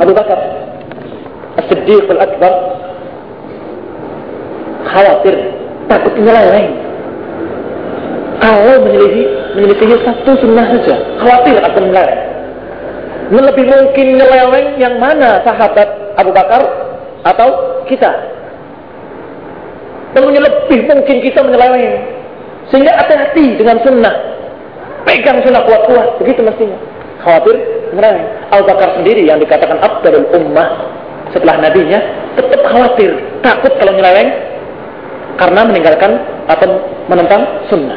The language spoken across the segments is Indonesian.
Abu Bakar As-Siddiq Al-Akbar khawatir, takut menyeleweng. Kalau menyelisihi satu sunnah saja, khawatir akan menyeleweng. Lebih mungkin menyeleweng yang mana, sahabat Abu Bakar atau kita? Dan lebih mungkin kita menyeleweng. Sehingga hati-hati dengan sunnah. Pegang sunnah kuat-kuat, begitu mestinya. Khawatir menyeleweng. Abu Bakar sendiri yang dikatakan afdalul ummah setelah nabinya, tetap khawatir, takut kalau menyeleweng karena meninggalkan atau menentang sunnah.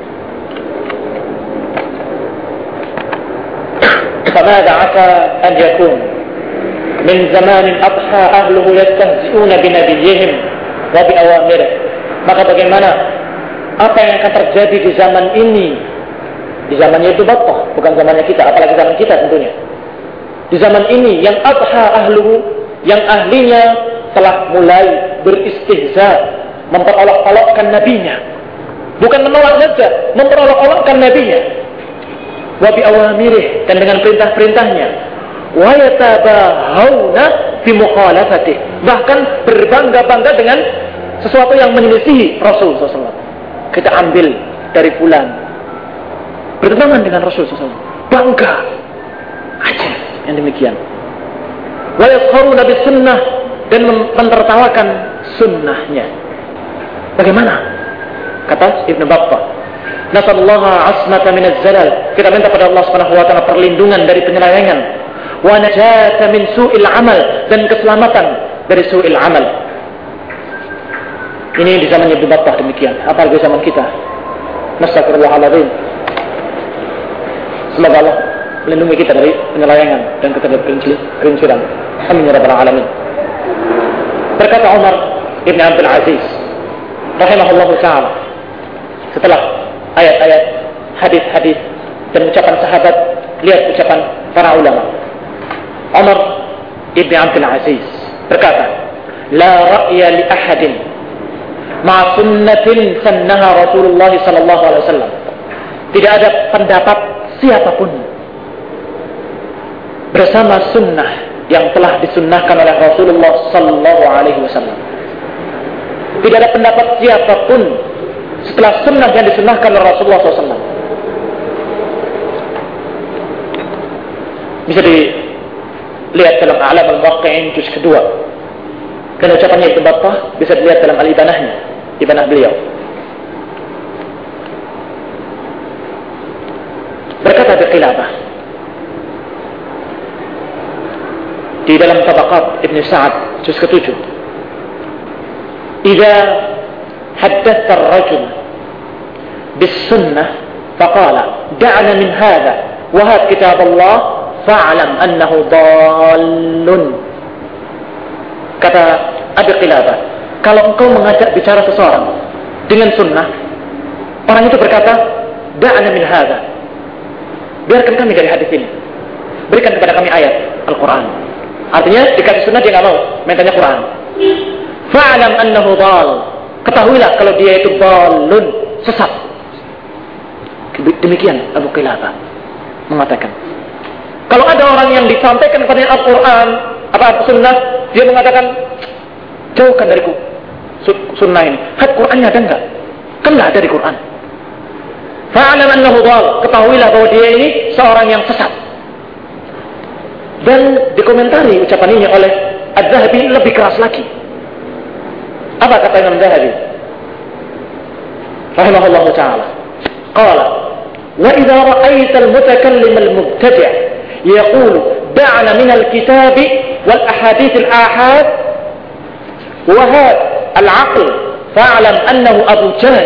فماذا عسى أن يكون من زمان أضحى أهله يستهزئون بنبيهم وبأوامره. Maka bagaimana, apa yang akan terjadi di zaman ini? Di zamannya itu bapak, bukan zamannya kita, apalagi zaman kita tentunya. Di zaman ini yang adha ahluhu, yang ahlinya telah mulai beristihza, memperolok-olokkan nabinya. Bukan menolak saja, memperolok-olokkan nabinya. Wa bi awamirih, dan dengan perintah-perintahnya. Wa yatabahawna fi mukhalafatih, bahkan berbangga-bangga dengan sesuatu yang menyelisihi Rasul SAW. Kita ambil dari fulan, bertentangan dengan Rasul SAW, bangga aja yang demikian. Wa yasharuna bis sunnah, dan mentertawakan sunnahnya. Bagaimana? Kata Ibnu Battah, nasallaha asmata minaz zalal, kita minta pada Allah Subhanahu wa taala perlindungan dari penyelewengan, wa najata min su'il amal, dan keselamatan dari su'il amal. Ini di zaman Ibnu Battah demikian, apalagi zaman kita. Nastaghfirullahaladzim. Semoga Allah melindungi kita dari penyelewengan dan kerincuran. Amin ya rabbal alamin. Berkata Umar Ibn Abdul Aziz rahimahullahu ta'ala, setelah ayat-ayat, hadis-hadis dan ucapan sahabat, lihat ucapan para ulama. Umar Ibn Abdul Aziz berkata, la ra'ya li ahadin ma sunnatin sannaha Rasulullah sallallahu alaihi wasallam. Tidak ada pendapat siapapun bersama sunnah yang telah disunnahkan oleh Rasulullah sallallahu alaihi wasallam. Tidak ada pendapat siapapun setelah sunnah yang disunnahkan oleh Rasulullah SAW. Bisa dilihat dalam A'lam al-Muwaqqi'in juz kedua. Dan ucapannya Ibnu Battah bisa dilihat dalam al-Ibanahnya, Ibanah beliau. Berkata Biqilabah di dalam Tabaqat Ibn Sa'ad juz ke-7, idza حدثت الرجل بالسنة فقال دعنا من هذا وهات كتاب الله فاعلم أنه ضال. Kata Abi Qilabah, kalau engkau mengajak bicara seseorang dengan sunnah, orang itu berkata da'na min hadha, biarkan kami dari hadis ini, berikan kepada kami ayat Al-Quran. Artinya dikasih sunnah dia nggak mau, mintanya Quran. Fa'alam annahu dhal, ketahuilah kalau dia itu balun, sesat. Demikian Abu Qilabah mengatakan. Kalau ada orang yang disampaikan kepada Al-Quran, sunnah, dia mengatakan jauhkan dariku sunnah ini. Qurannya ada enggak? Kan enggak ada di Quran. Fa'alam annahu dhal, ketahuilah bahwa dia ini seorang yang sesat. Dan dikomentari ucapan ini oleh Az-Zahabi lebih keras lagi. Apa kata Imam Zahabi rahimahullahu ta'ala? Qala, wa idza ra'aita al-mutakallim al-mubtadi' yaqulu da'na min al-kitab wal ahadith al-ahad wa had al-aql fa'lam annahu Abu Jahl.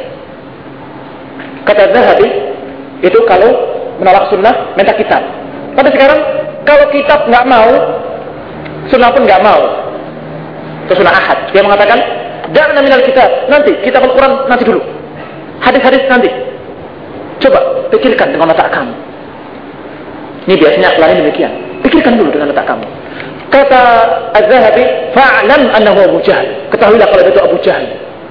Kata Zahabi, itu kalau menolak sunnah minta kitab. Pada sekarang kalau kitab enggak mau, sunnah pun enggak mau, itu sunnah ahad. Dia mengatakan da'na minal kitab, nanti kitab Al-Quran nanti dulu, hadis-hadis nanti. Coba pikirkan dengan otak kamu. Ini biasanya akhlaknya demikian. Pikirkan dulu dengan otak kamu. Kata Az-Zahabi, fa'lam annahu Abu Jahl, ketahuilah kalau itu Abu Jahl.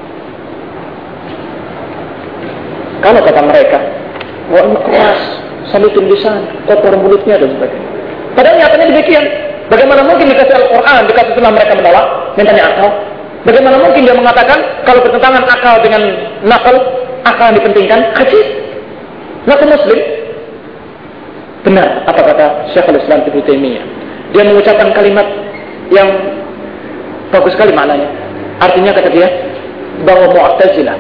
Kalau kata mereka, wah keras, salitun lisan, kotor mulutnya dan sebagainya. Padahal nyatanya demikian. Bagaimana mungkin dikasih Al-Quran, dikasih sunnah mereka menolak? Mintanya akal. Bagaimana mungkin dia mengatakan kalau bertentangan akal dengan nakal, akal yang dipentingkan? Hadis. Ngaku Muslim. Benar apa kata Syekhul Islam Ibnu Taimiyah. Dia mengucapkan kalimat yang bagus sekali maknanya. Artinya kata dia bahwa Mu'tazilah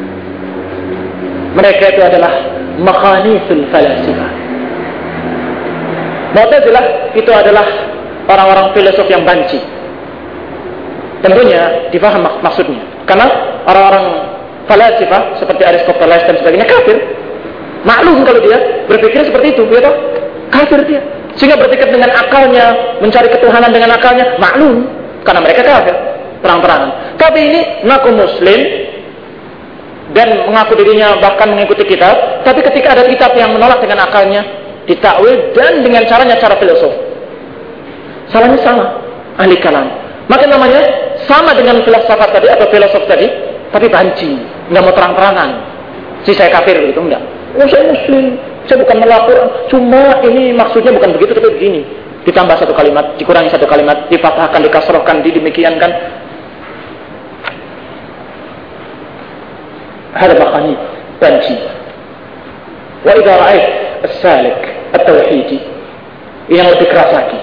mereka itu adalah makhanithul falasifah. Mu'tazilah itu adalah orang-orang filosof yang banci. Tentunya difaham maksudnya. Karena orang-orang falasifah seperti Aristoteles dan sebagainya kafir. Maklum kalau dia berpikir seperti itu, ya toh? Kafir dia. Sehingga berpikir dengan akalnya, mencari ketuhanan dengan akalnya, maklum karena mereka kafir, terang-terangan. Tapi ini mengaku Muslim dan mengaku dirinya bahkan mengikuti kitab, tapi ketika ada kitab yang menolak dengan akalnya, ditakwil dan dengan caranya cara filosof. Salahnya sama, ahli kalam. Maka namanya sama dengan filsafat tadi atau filosof tadi, tapi banci, nggak mau terang-terangan. Si saya kafir begitu enggak. Oh saya Muslim, saya bukan melapor, cuma ini maksudnya bukan begitu tapi begini. Ditambah satu kalimat, dikurangi satu kalimat, difathahkan, dikasrohkan, didemikiankan. Hada makhani banci. Wa idza ra'ait as-salik at-tauhidi yang lebih keras lagi.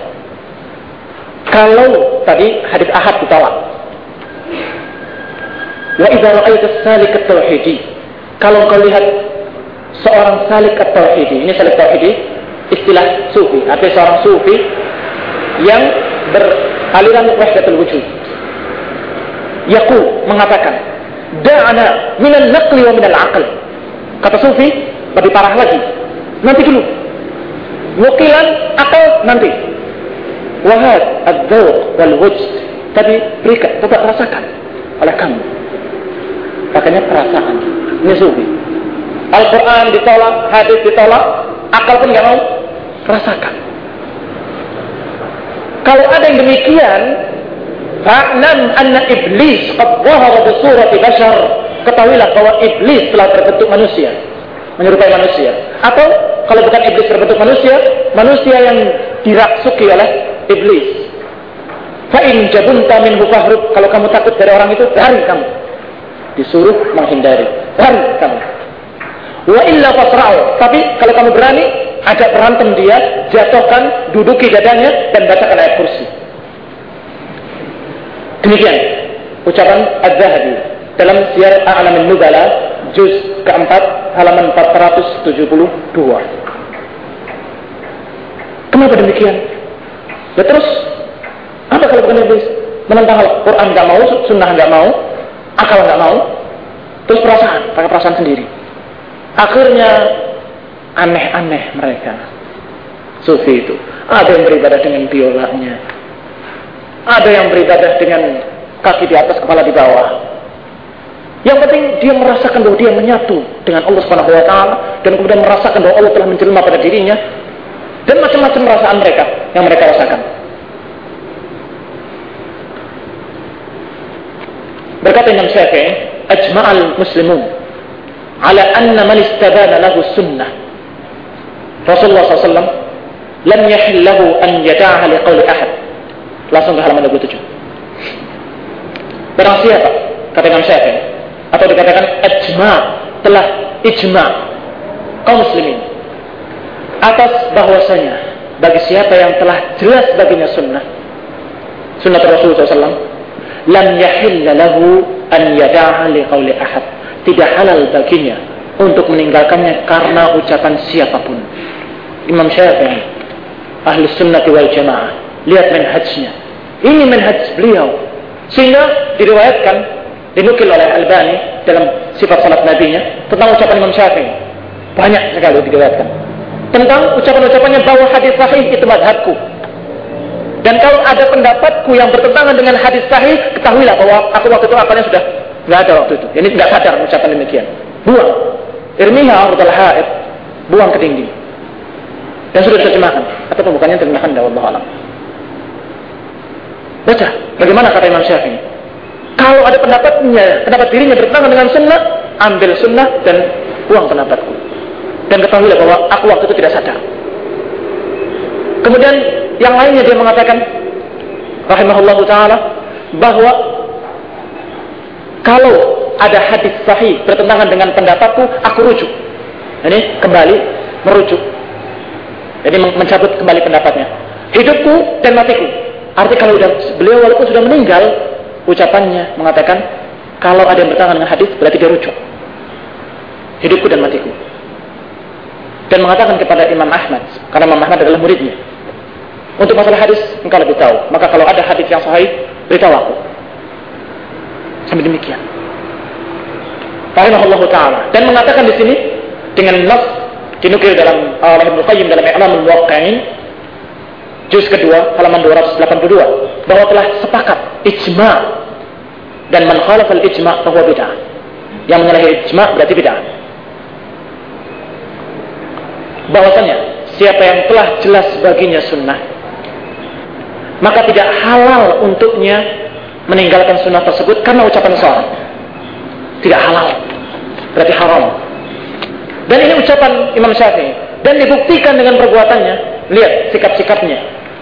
Kalau tadi hadis ahad ditolak. Wa idza ra'ait as-salik at-tauhidi, kalau kau lihat seorang salik at-tauhidi, ini salik tauhidi istilah sufi, artinya seorang sufi yang beraliran wahdatul wujud. Yaqul mengatakan, da'ana minal naqli wa minal aql. Kata sufi lebih parah lagi. Nanti dulu. Nukilan akal nanti. Wahad ad-dzauq wal wujd. Tadi berikan, coba rasakan oleh kamu. Makanya perasaan. Ini sufi. Al-Quran ditolak, hadis ditolak, akal pun nggak mau rasakan. Kalau ada yang demikian, fa'lam anna iblis qad dhahara bi surati bashar. Ketahuilah bahwa iblis telah berbentuk manusia, menyerupai manusia. Atau kalau bukan iblis berbentuk manusia, manusia yang dirasuki oleh iblis. Fa in jabunta minhu fahrub. Kalau kamu takut dari orang itu, lari kamu. Disuruh menghindari, lari kamu. Wa illa fasra'u. Tapi kalau kamu berani, ajak berantem dia, jatuhkan, duduki dadanya dan bacakan ayat kursi. Demikian ucapan Az-Zahabi dalam Siyar A'lamin Nubala juz keempat halaman 472. Kenapa demikian? Ya terus apa kalau bukan iblis? Menentang Al-Quran nggak mau, sunnah nggak mau, akal nggak mau, terus perasaan, pakai perasaan sendiri. Akhirnya aneh-aneh mereka sufi itu. Ada yang beribadah dengan biolanya, ada yang beribadah dengan kaki di atas kepala di bawah. Yang penting dia merasakan bahwa dia menyatu dengan Allah Subhanahu wa taala dan kemudian merasakan bahwa Allah telah menjelma pada dirinya dan macam-macam perasaan mereka yang mereka rasakan. Berkata Imam Syafi'i, ajma'al muslimun ala anna man istabana lahu sunnah Rasulullah SAW lam yahillahu an yada'aha liqawli ahad. Langsung ke halaman 27. Barang siapa, kata Imam Syafi'i, atau dikatakan telah ijma' kaum muslimin atas bahwasanya bagi siapa yang telah jelas baginya sunnah Rasulullah SAW, lam yahilla lahu an yada'aha liqawli ahad. Tidak halal baginya untuk meninggalkannya karena ucapan siapapun. Imam Syafi'i, ahli sunnah wal jamaah, lihat manhajnya. Ini manhaj beliau. Sehingga diriwayatkan, dinukil oleh Albani dalam sifat salat nabinya tentang ucapan Imam Syafi'i. Banyak sekali diriwayatkan tentang ucapan-ucapannya bahwa hadis sahih itu madhabku. Dan kalau ada pendapatku yang bertentangan dengan hadis sahih, ketahuilah bahwa aku waktu itu akalnya sudah nggak ada waktu itu. Ini nggak sadar ucapan demikian. Buang. Irmiha ardal haid. Buang ke dinding. Dan sudah diterjemahkan. Atau bukannya terjemahkan dari Allah Alam. Baca. Bagaimana kata Imam Syafi'i? Kalau ada pendapat dirinya bertentangan dengan sunnah, ambil sunnah dan buang pendapatku. Dan ketahuilah bahwa aku waktu itu tidak sadar. Kemudian Yang lainnya dia mengatakan rahimahullahu taala bahwa kalau ada hadis sahih bertentangan dengan pendapatku, aku rujuk. Ini kembali merujuk. Jadi mencabut kembali pendapatnya. Hidupku dan matiku. Arti kalau beliau walaupun sudah meninggal, ucapannya mengatakan kalau ada yang bertentangan dengan hadis berarti dia rujuk. Hidupku dan matiku. Dan mengatakan kepada Imam Ahmad, karena Imam Ahmad adalah muridnya, untuk masalah hadis engkau lebih tahu. Maka kalau ada hadis yang sahih, beritahu aku. Sampai demikian. Rahimahullahu taala. Dan mengatakan di sini dengan nas dinukil dalam Ibnu Qayyim dalam I'lamul Muwaqqi'in juz kedua halaman 282 bahwa telah sepakat ijma' dan man khalafa al-ijma' fa huwa bid'ah. Yang menyalahi ijma' berarti bid'ah. Bahwasanya siapa yang telah jelas baginya sunnah, maka tidak halal untuknya meninggalkan sunnah tersebut karena ucapan seorang. Tidak halal, berarti haram. Dan ini ucapan Imam Syafi'i, dan dibuktikan dengan perbuatannya. Lihat sikap-sikapnya.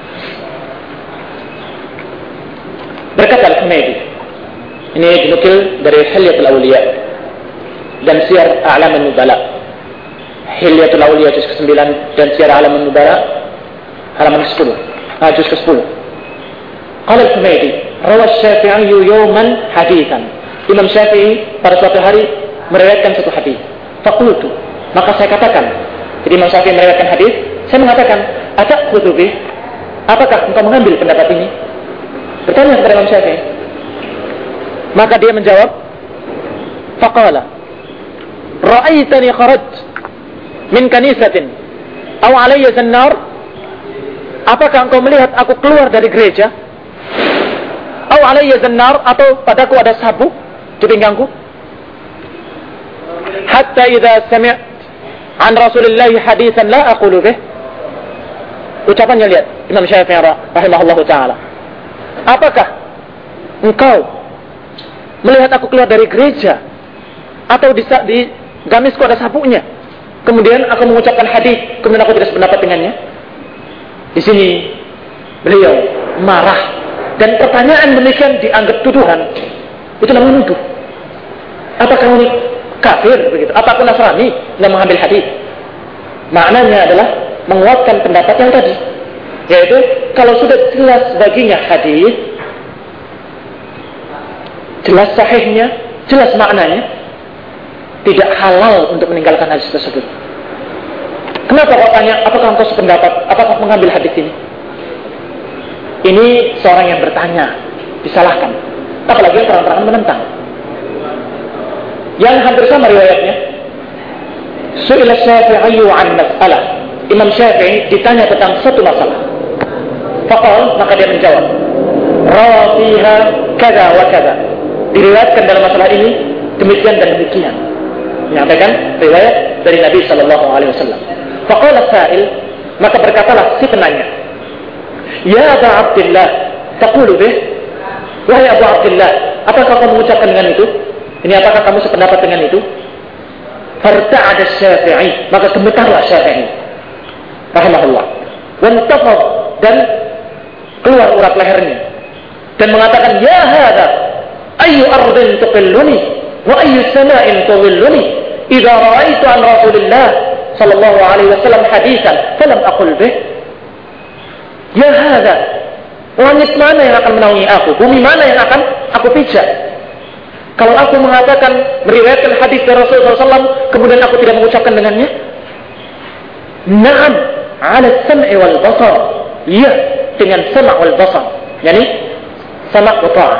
Berkata Al-Humaydi, ini dinukil dari Hilyatul Awliya dan Siyar A'lamun Nubala. Hilyatul Awliya juz ke-9 dan Siyar A'lamun Nubala halaman 10. Juz ke-10. Qala Al-Humaydi, rawa Syafi'i yawman haditsan. Imam Syafi'i pada suatu hari meriwayatkan satu hadis. Faqultu, maka saya katakan, jadi Imam Syafi'i meriwayatkan hadis, saya mengatakan, ata'khudhu bih? Apakah engkau mengambil pendapat ini? Bertanya kepada Imam Syafi'i. Maka dia menjawab, faqala, ra'aitani kharaj min kanisatin aw alayya zannar? Apakah engkau melihat aku keluar dari gereja? Aw alayya zannar, atau padaku ada sabuk di pinggangku? Hatta idza sami'at an Rasulillah haditsan la aqulu bih. Ucapannya lihat Imam Syafi'i rahimahullahu taala. Apakah engkau melihat aku keluar dari gereja atau di gamisku ada sabuknya, kemudian aku mengucapkan hadis, kemudian aku tidak sependapat dengannya? Di sini beliau marah, dan pertanyaan demikian dianggap tuduhan. Itu namanya nuduh. Apakah ini kafir begitu? Apakah Nasrani yang mengambil hadis? Maknanya adalah menguatkan pendapat yang tadi, yaitu kalau sudah jelas baginya hadis, jelas sahihnya, jelas maknanya, tidak halal untuk meninggalkan hadis tersebut. Kenapa kau tanya, apakah engkau sependapat, apakah mengambil hadis ini? Ini seorang yang bertanya, disalahkan. Apalagi yang terang-terangan menentang. Yang hampir sama riwayatnya, Su'ila Syafi'i an mas'alah. Imam Syafi'i ditanya tentang satu masalah. Faqal, maka dia menjawab, rawa fiha kada wa kada. Diriwayatkan dalam masalah ini demikian dan demikian. Menyampaikan riwayat dari Nabi sallallahu alaihi wasallam. Faqala sa'il, maka berkatalah si penanya, ya Abu Abdullah, taqulu bih? Wahai Abu Abdullah, apakah kamu mengucapkan dengan itu? Ini apakah kamu sependapat dengan itu? Farta'ada Syafi'i, maka gemetarlah Syafi'i rahimahullah. Wantafad, dan keluar urat lehernya dan mengatakan, ya hadza ayyu ardin tuqilluni wa ayyu sama'in tuwilluni idza ra'aitu an Rasulillah sallallahu alaihi wasallam haditsan falam aqul bih. Ya hadza, langit mana yang akan menaungi aku? Bumi mana yang akan aku pijak? Kalau aku mengatakan, meriwayatkan hadis dari Rasulullah SAW, kemudian aku tidak mengucapkan dengannya? Naam, ala sam'i wal basar. Iya, dengan sama' wal basar. Yani, sama' wa ta'ah.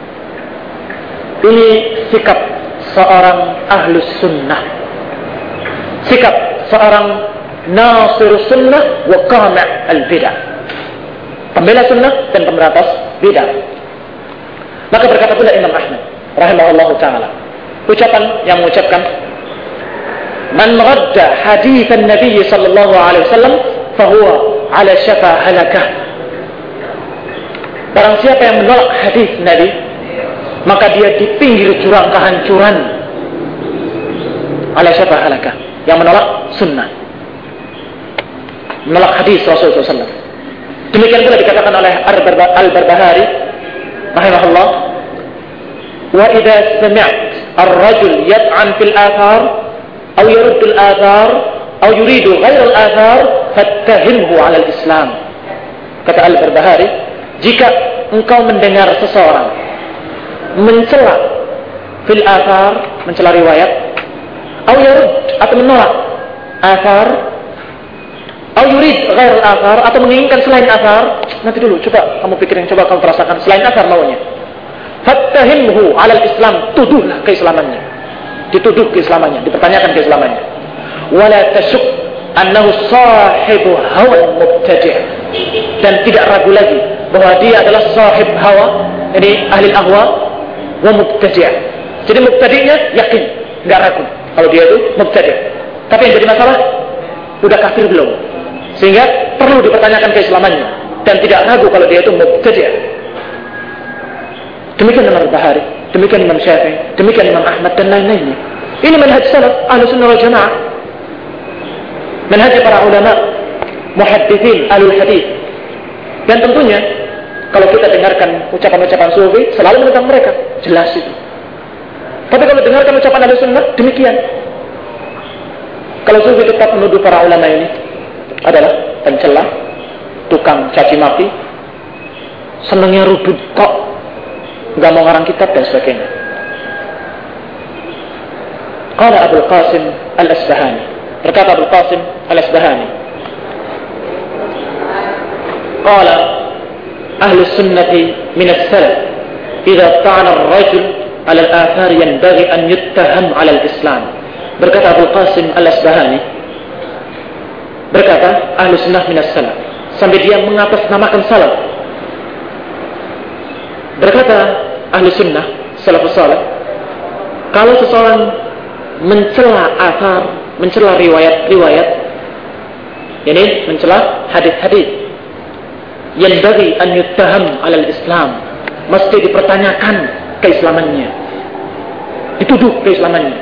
Ini sikap seorang ahlus sunnah. Sikap seorang nasir sunnah wa qami' al-bidah. Pembela sunnah dan pemberantas bidah. Maka berkata pula Imam Ahmad rahimahullahu ta'ala, ucapan yang mengucapkan, man radda hadithan Nabi sallallahu alaihi wasallam fahuwa ala syafa halakah. Barang siapa yang menolak hadis Nabi, maka dia di pinggir jurang kehancuran. Ala syafa halakah, yang menolak sunnah, menolak hadis Rasulullah SAW. Demikian pula dikatakan oleh Al-Barbahari rahimahullah, wa idza sami'ta ar-rajul yat'an fil athar aw yurdu al-athar aw yuridu ghayra al-athar fattahimhu 'ala al-islam. Kata Al-Barbahari, jika engkau mendengar seseorang mencela fil athar, mencela riwayat, aw yurd atau menolak athar, aw yurid ghairal athar atau menginginkan selain athar, nanti dulu coba kamu pikirin, coba kamu rasakan selain athar maunya. Fattahimhu 'alal Islam, tuduhlah keislamannya. Dituduh keislamannya, dipertanyakan keislamannya. Wala tasyuk annahu sahibu hawa mubtadi'. Dan tidak ragu lagi bahwa dia adalah sahib hawa, ini ahli ahwa wa mubtadi'. Jadi mubtadi'nya yakin, enggak ragu kalau dia itu mubtadi'. Tapi yang jadi masalah, udah kafir belum? Sehingga perlu dipertanyakan keislamannya dan tidak ragu kalau dia itu mubtadi'. Demikian Imam Al-Bahari, demikian Imam Syafi'i, demikian Imam Ahmad dan lain-lainnya. Ini manhaj salaf ahli sunnah wal jamaah, manhaj para ulama muhaddithin ahlul hadith. Dan tentunya kalau kita dengarkan ucapan-ucapan sufi selalu menentang mereka, jelas itu. Tapi kalau dengarkan ucapan ahli sunnah, demikian. Kalau sufi tetap menuduh para ulama ini adalah pencela, tukang caci maki, senangnya rudud kok, nggak mau ngarang kitab dan sebagainya. Qala Abul Qasim Al-Asbahani, berkata Abul Qasim Al-Asbahani, qala ahlu sunnati min as-salaf idza ta'ana ar-rajul 'ala al-athar yanbaghi an yuttaham 'ala al-islam. Berkata Abul Qasim Al-Asbahani, berkata ahlu sunnah min as-salaf, sampai dia mengatasnamakan salaf. Berkata ahlu sunnah salafus salih, kalau seseorang mencela athar, mencela riwayat-riwayat, ini mencela hadis-hadis, yang bagi an yuttaham 'ala al-islam, mesti dipertanyakan keislamannya, dituduh keislamannya.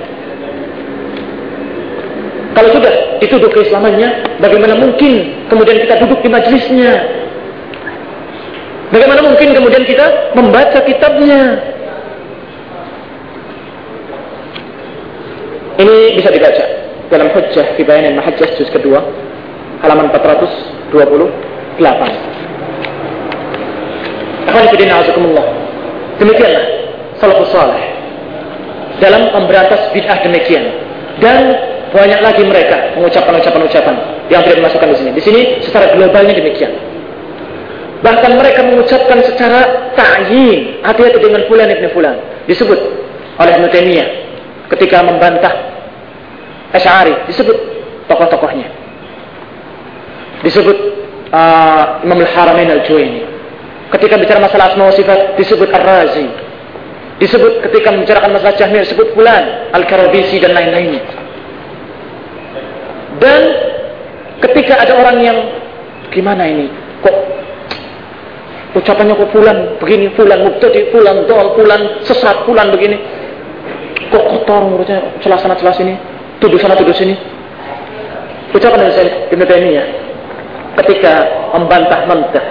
Kalau sudah dituduh keislamannya, bagaimana mungkin kemudian kita duduk di majelisnya? Bagaimana mungkin kemudian kita membaca kitabnya? Ini bisa dibaca dalam Hujjah fi Bayan al-Mahajjah juz kedua, halaman 428. Alhamdulillah. Demikianlah salafus salih dalam memberantas bid'ah demikian. Dan banyak lagi mereka mengucapkan ucapan-ucapan yang tidak dimasukkan di sini. Di sini secara globalnya demikian. Bahkan mereka mengucapkan secara ta'yin, hati-hati dengan fulan ibn fulan. Disebut oleh Ibnu Taimiyah ketika membantah Asy'ari, disebut tokoh-tokohnya. Disebut Imam Al-Haramain Al-Juwaini. Ketika bicara masalah asma wa sifat, disebut Ar-Razi. Disebut ketika membicarakan masalah Jahmiyah, disebut fulan Al-Karabisi dan lain-lainnya. Dan ketika ada orang yang gimana ini, kok ucapannya kok fulan begini, fulan mubtadi, fulan dol, fulan sesat, fulan begini, kok kotor menurutnya, celah sana celah sini, tuduh sana tuduh sini. Ucapan dari Ibnu Taimiyah ketika membantah mantiq,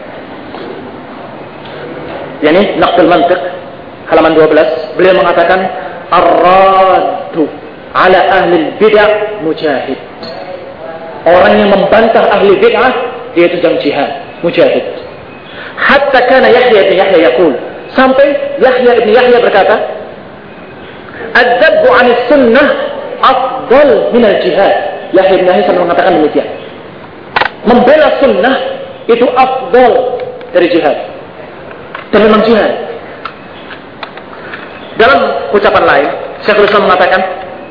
yakni naqdul mantiq, halaman 12, beliau mengatakan ar-raddu ala ahli bid'ah mujahid. Orang yang membantah ahli bid'ah, dia itu sedang jihad, mujahid. Hatta kana Yahya bin Yahya yaqul, sampai Yahya bin Yahya berkata, ad-dabbu 'anis sunnah afdal min al-jihad. Yahya bin Yahya sampai mengatakan demikian. Membela sunnah itu afdal dari jihad. Dan memang jihad. Dalam ucapan lain, Syekhul Islam mengatakan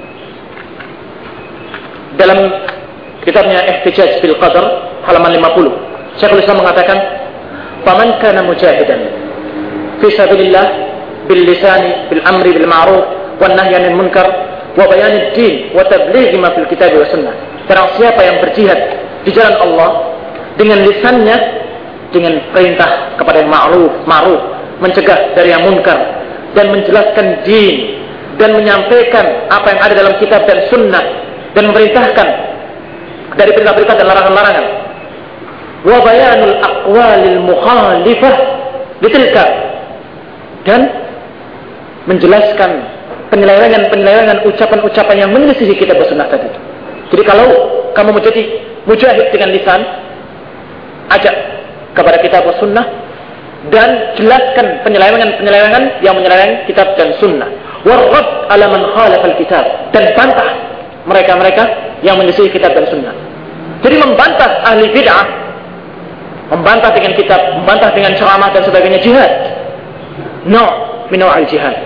dalam kitabnya Ihtijaj bil Qadar halaman 50, Syekhul Islam mengatakan, "Faman kana mujahidan fi sabilillah bil lisani bil amri bil ma'ruf wan nahyi 'anil munkar wa bayanid din wa tablighi ma fil kitab wa sunnah." Barang siapa yang berjihad di jalan Allah dengan lisannya, dengan perintah kepada yang ma'ruf, mencegah dari yang munkar, dan menjelaskan din, dan menyampaikan apa yang ada dalam kitab dan sunnah, dan memerintahkan dari perintah-perintah dan larangan-larangan, wa bayanul aqwalil mukhalifah litilka, dan menjelaskan penyelewengan ucapan-ucapan yang menyelisihi kitab sunnah tadi. Jadi kalau kamu menjadi mujahid dengan lisan, ajak kepada kitab sunnah dan jelaskan penyelewengan yang menyeleweng kitab dan sunnah. Warad ala man khalafal kitab, dan bantah mereka-mereka yang menyelisihi kitab dan sunnah. Jadi membantah ahli bid'ah, membantah dengan kitab, membantah dengan ceramah dan sebagainya, jihad. Min naw'il jihad.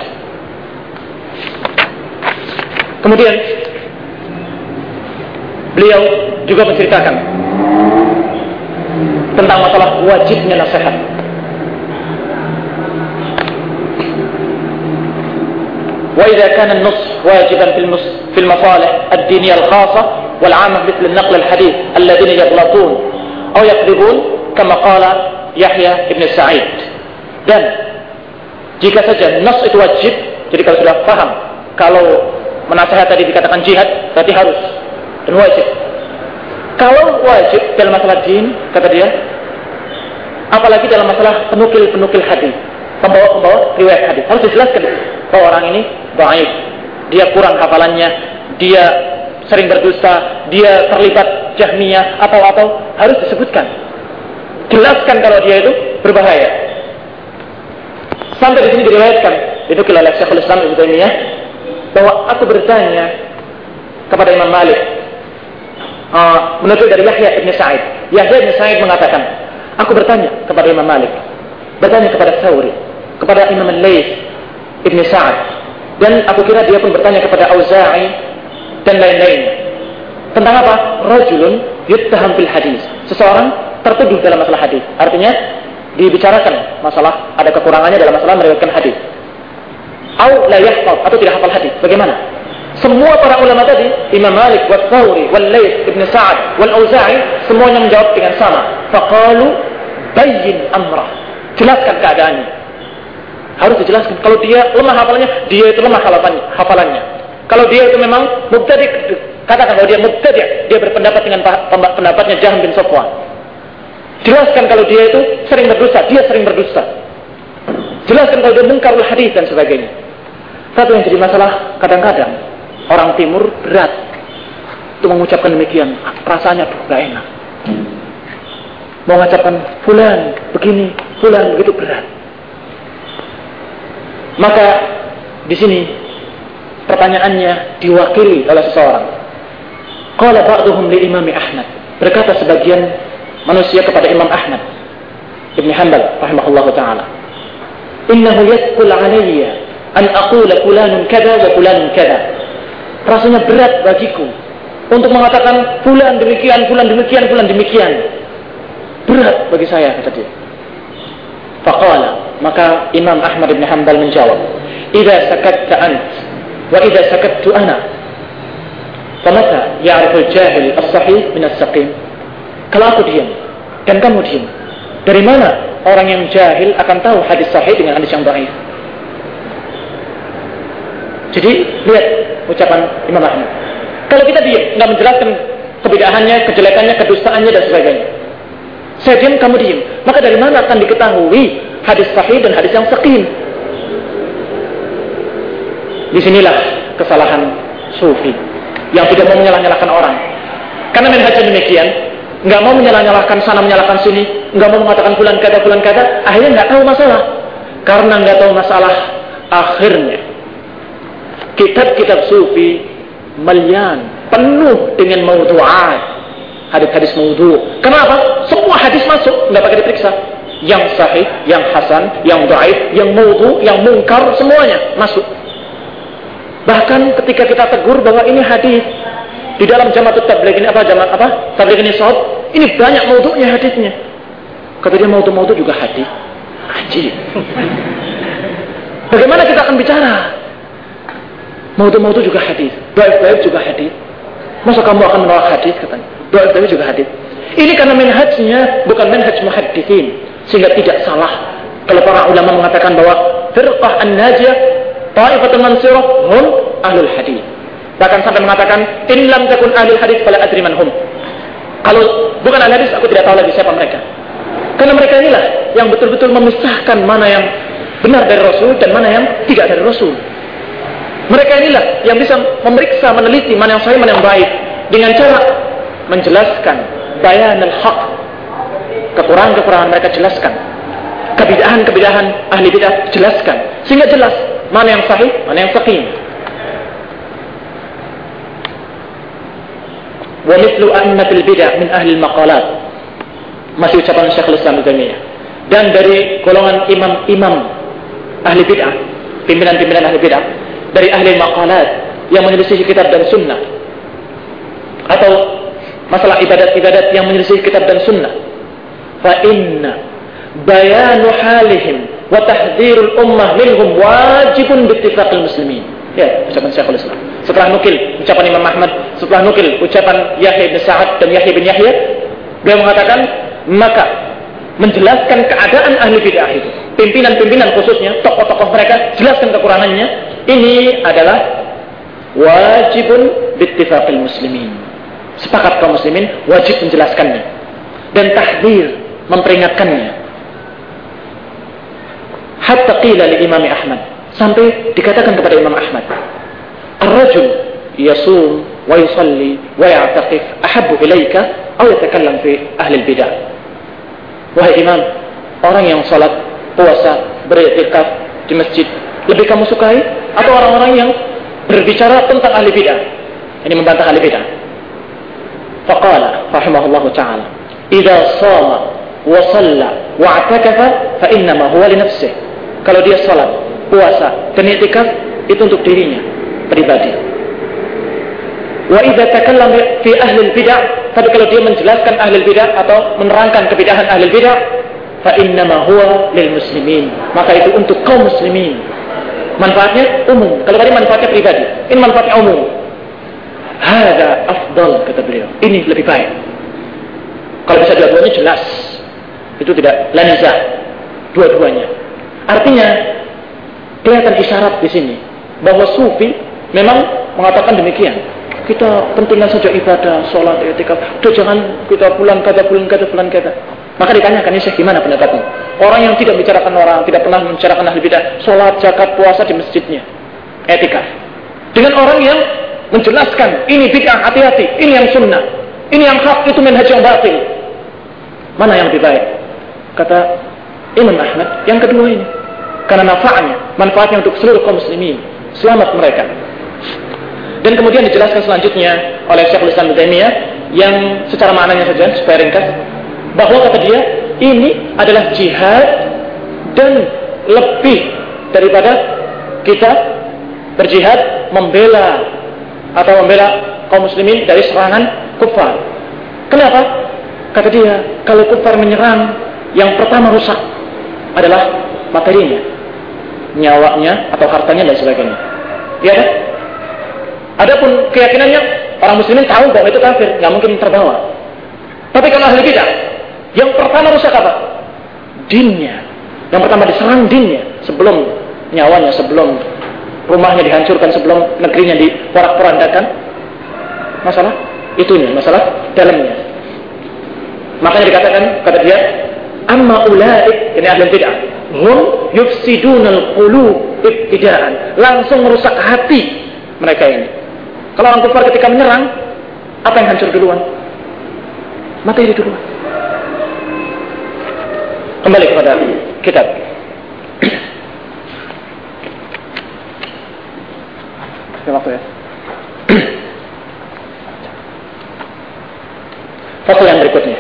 Kemudian beliau juga menceritakan tentang masalah wajibnya nasihat. Wa idza kana an-nush wajiban fil masalih ad-diniyah al-khassah wal 'ammah mithl an-naql al-hadith alladhina yaghlatun aw yakdhibun kama qala Yahya ibn Sa'id. Dan jika saja nas itu wajib, jadi kalau sudah paham kalau menasihat tadi dikatakan jihad, berarti harus dan wajib. Kalau wajib dalam masalah din, kata dia, apalagi dalam masalah penukil hadis, pembawa riwayat hadis, harus dijelaskan bahwa orang ini dhaif, dia kurang hafalannya, dia sering berdusta, dia terlibat Jahmiyah atau harus disebutkan. Jelaskan kalau dia itu berbahaya. Sampai di sini diriwayatkan, dinukil oleh Syekhul Islam Ibnu Taimiyah, bahwa aku bertanya kepada Imam Malik, menukil dari Yahya ibn Sa'id. Yahya ibn Sa'id mengatakan, aku bertanya kepada Imam Malik, bertanya kepada Thawri, kepada Imam Al-Layth ibn Sa'ad, dan aku kira dia pun bertanya kepada Auza'i dan lain-lain. Tentang apa? Rajulun yuttaham fil hadis, seseorang tertuduh dalam masalah hadis. Artinya dibicarakan masalah ada kekurangannya dalam masalah meriwayatkan hadis. Au la yahfaz, atau tidak hafal hadis. Bagaimana? Semua para ulama tadi, Imam Malik, wa Thawri, wal Layth ibn Sa'ad, wal Auza'i, semuanya menjawab dengan sama. Faqalu bayyin amrah. Jelaskan keadaannya. Harus dijelaskan. Kalau dia lemah hafalannya, dia itu lemah hafalannya. Kalau dia itu memang mubtadi', katakan kalau dia mubtadi', dia berpendapat dengan pendapatnya Jahm bin Safwan. Jelaskan kalau dia itu sering berdusta, dia sering berdusta. Jelaskan kalau dia mungkarul hadis dan sebagainya. Satu yang jadi masalah, kadang-kadang orang timur berat untuk mengucapkan demikian, rasanya tuh gak enak. Mau mengucapkan fulan begini, fulan begitu, berat. Maka di sini pertanyaannya diwakili oleh seseorang. Qala ba'duhum li Imam Ahmad, berkata sebagian manusia kepada Imam Ahmad Ibn Hanbal rahimahullahu ta'ala, innahu yathqul alayya an aqula fulanun kada wa fulanun kada. Rasanya berat bagiku untuk mengatakan fulan demikian, fulan demikian, fulan demikian. Berat bagi saya, kata dia. Faqala, maka Imam Ahmad bin Hanbal menjawab, idza sakatta ant wa idza sakattu ana, famata ya'rifu al-jahil as-sahih min as-saqim. Kalau aku diam dan kamu diam, dari mana orang yang jahil akan tahu hadis sahih dengan hadis yang dhaif? Jadi lihat ucapan Imam Ahmad. Kalau kita diam, nggak menjelaskan kebidahannya, kejelekannya, kedustaannya dan sebagainya, saya diam, kamu diam, maka dari mana akan diketahui hadis sahih dan hadis yang saqim? Disinilah kesalahan sufi yang tidak mau menyalah-nyalahkan orang. Karena manhajnya demikian, nggak mau menyalah-nyalahkan sana, menyalahkan sini, nggak mau mengatakan bulan kata, akhirnya nggak tahu masalah. Karena nggak tahu masalah, akhirnya kitab-kitab sufi malian, penuh dengan maudhu'at, hadis-hadis maudhu'. Kenapa? Semua hadis masuk, nggak pakai diperiksa. Yang sahih, yang hasan, yang dhaif, yang maudhu', yang munkar, semuanya masuk. Bahkan ketika kita tegur bahwa ini hadis di dalam Jama'atut Tabligh ini Tabligh ini sahih, ini banyak maudhu'nya hadisnya. Kata dia, maudhu' juga hadis. Ajib. Bagaimana kita akan bicara? Maudhu' juga hadis, dhaif juga hadis. Masa kamu akan menolak hadis, katanya? Dhaif juga hadis. Ini karena manhajnya bukan manhaj muhadditsin, sehingga tidak salah kalau para ulama mengatakan bahwa firqah an-najiyah ta'ifatun mansirah hum ahlul hadis. Bahkan sampai mengatakan in lam takun ahlul hadis fala adri man hum. Kalau bukan ahli hadis, aku tidak tahu lagi siapa mereka. Karena mereka inilah yang betul-betul memisahkan mana yang benar dari Rasul dan mana yang tidak dari Rasul. Mereka inilah yang bisa memeriksa, meneliti mana yang sahih, mana yang baik, dengan cara menjelaskan bayanul haq. Kekurangan-kekurangan mereka jelaskan, kebidahan-kebidahan ahli bidah jelaskan, sehingga jelas mana yang sahih, mana yang saqim. Wa mithlu a'immatil bidah min ahli al-maqalat. Masih ucapan Syekhul Islam Ibnu Taimiyah. Dan dari golongan imam-imam ahli bid'ah, pimpinan-pimpinan ahli bid'ah, dari ahli maqalat yang menyelisih kitab dan sunnah, atau masalah ibadat-ibadat yang menyelisih kitab dan sunnah. Fa inna bayanu halihim wa tahdhirul ummah minhum wajibun bittifaqil muslimin. Ya, ucapan Syekhul Islam. Setelah nukil ucapan Imam Ahmad, setelah nukil ucapan Yahya bin Sa'ad dan Yahya bin Yahya, beliau mengatakan, maka menjelaskan keadaan ahli bid'ah itu, pimpinan-pimpinan khususnya, tokoh-tokoh mereka, jelaskan kekurangannya, ini adalah wajibun bittifaqil muslimin. Sepakat kaum muslimin wajib menjelaskannya dan tahdzir, memperingatkannya. Hatta qila li Imam Ahmad, sampai dikatakan kepada Imam Ahmad, ar-rajul yasum wa yusalli wa ya'taqif ahabbu ilaika aw yatakallam fi ahli al-bidah. Wahai Imam, orang yang salat, puasa, beriktikaf di masjid lebih kamu sukai atau orang-orang yang berbicara tentang ahli bidah? Ini membantah ahli bidah. Faqala rahimahullahu ta'ala, idza shama wa shalla wa i'takafa fa innama huwa li nafsihi. Kalau dia salat, puasa dan i'tikaf, itu untuk dirinya pribadi. Wa idza takallama fi ahli al-bid'ah, tapi kalau dia menjelaskan ahli al-bid'ah atau menerangkan kebidahan ahli al-bid'ah, fa innama huwa lil muslimin, maka itu untuk kaum muslimin. Manfaatnya umum. Kalau tadi manfaatnya pribadi, ini manfaatnya umum. Hada afdal, kata beliau, ini lebih baik. Kalau bisa dua-duanya jelas, itu tidak lanizah, dua-duanya. Artinya kelihatan isyarat di sini bahwa sufi memang mengatakan demikian. Kita pentingkan saja ibadah, sholat, i'tikaf. Udah jangan kita bulan kata. Maka ditanyakan, ini gimana pendapatmu? Orang yang tidak bicarakan orang, tidak pernah membicarakan ahli bidah, sholat, zakat, puasa di masjidnya, i'tikaf. Dengan orang yang menjelaskan, ini bid'ah, hati-hati, ini yang sunnah, ini yang hak, itu manhaj yang batil. Mana yang lebih baik? Kata Imam Ahmad, yang kedua ini. Karena manfaatnya untuk seluruh kaum muslimin, selamat mereka. Dan kemudian dijelaskan selanjutnya oleh Syekhul Islam Ibnu Taimiyah yang secara maknanya saja supaya ringkas, bahwa kata dia ini adalah jihad dan lebih daripada kita berjihad membela kaum muslimin dari serangan kufar. Kenapa? Kata dia, kalau kufar menyerang, yang pertama rusak adalah materinya, nyawanya atau hartanya dan sebagainya. Ya kan? Adapun keyakinannya, orang muslimin tahu bahwa itu kafir, nggak mungkin terbawa. Tapi kalau ahli bidah, yang pertama rusak apa? Dinnya. Yang pertama diserang dinnya, sebelum nyawanya, sebelum rumahnya dihancurkan, sebelum negerinya diporak-porandakan. Masalah itunya, masalah dalamnya. Makanya dikatakan, kata dia, amma ulaik, ini ahli bidah, hum yufsidunal qulub ibtidaan, langsung merusak hati mereka ini. Kalau orang kufar ketika menyerang, apa yang hancur duluan? Materi duluan. Kembali kepada kitab. Waktu ya. Fasal yang berikutnya.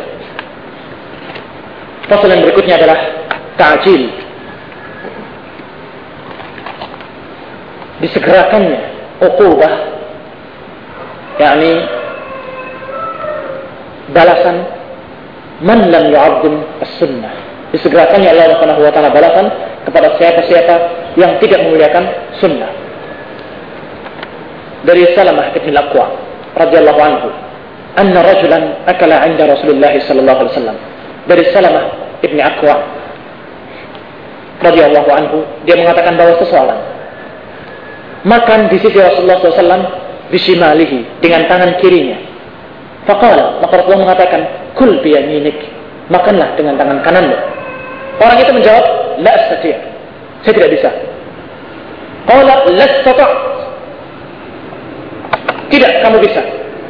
Fasal yang berikutnya adalah ta'jil. Disegerakannya uqubah, yakni balasan man lam yu'azzim as-sunnah. Disegerakannya Allah Subhanahu wa taala balasan kepada siapa-siapa yang tidak memuliakan sunnah. Dari Salamah bin Al-Aqwa radhiyallahu anhu, anna rajulan akala 'inda Rasulullah sallallahu alaihi wasallam. Dari Salamah bin Al-Aqwa radhiyallahu anhu, dia mengatakan bahwa seseorang makan di sisi Rasulullah SAW bishimalihi, dengan tangan kirinya. Faqala, maka Rasulullah mengatakan, kul biyaminik, makanlah dengan tangan kananmu. Orang itu menjawab, la astati', saya tidak bisa. Qala lastata', tidak, kamu bisa.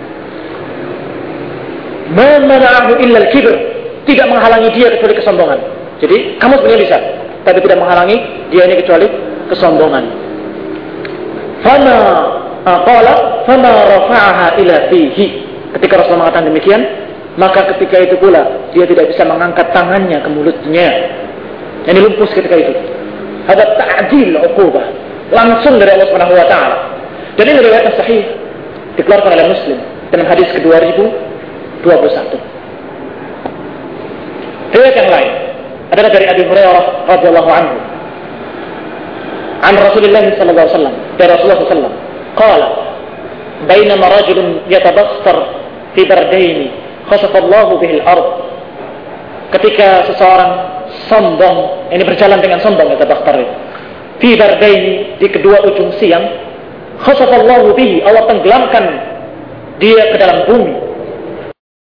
Ma mana'ahu illa al-kibr, tidak menghalangi dia kecuali kesombongan. Jadi kamu sebenarnya bisa, tapi tidak menghalangi dia ini kecuali kesombongan. Fama rafa'aha ila fihi. Ketika Rasulullah mengatakan demikian, maka ketika itu pula dia tidak bisa mengangkat tangannya ke mulutnya. Yang dilumpuh ketika itu. Ada ta'dil uqubah, langsung dari Allah Subhanahu wa taala. Dan ini riwayat sahih dikeluarkan oleh Muslim dalam hadis ke-2021. Riwayat yang lain adalah dari Abi Hurairah radhiyallahu anhu. An Rasulullah sallallahu alaihi wasallam, dari Rasulullah sallallahu alaihi wasallam, qala bainama rajulun yatabakhtar fi bardaini khasafa Allahu bihi al-ard. Ketika seseorang sombong, ini berjalan dengan sombong, yatabakhtar itu, fi bardaini, di kedua ujung siang, khasafa Allahu bihi, Allah tenggelamkan dia ke dalam bumi.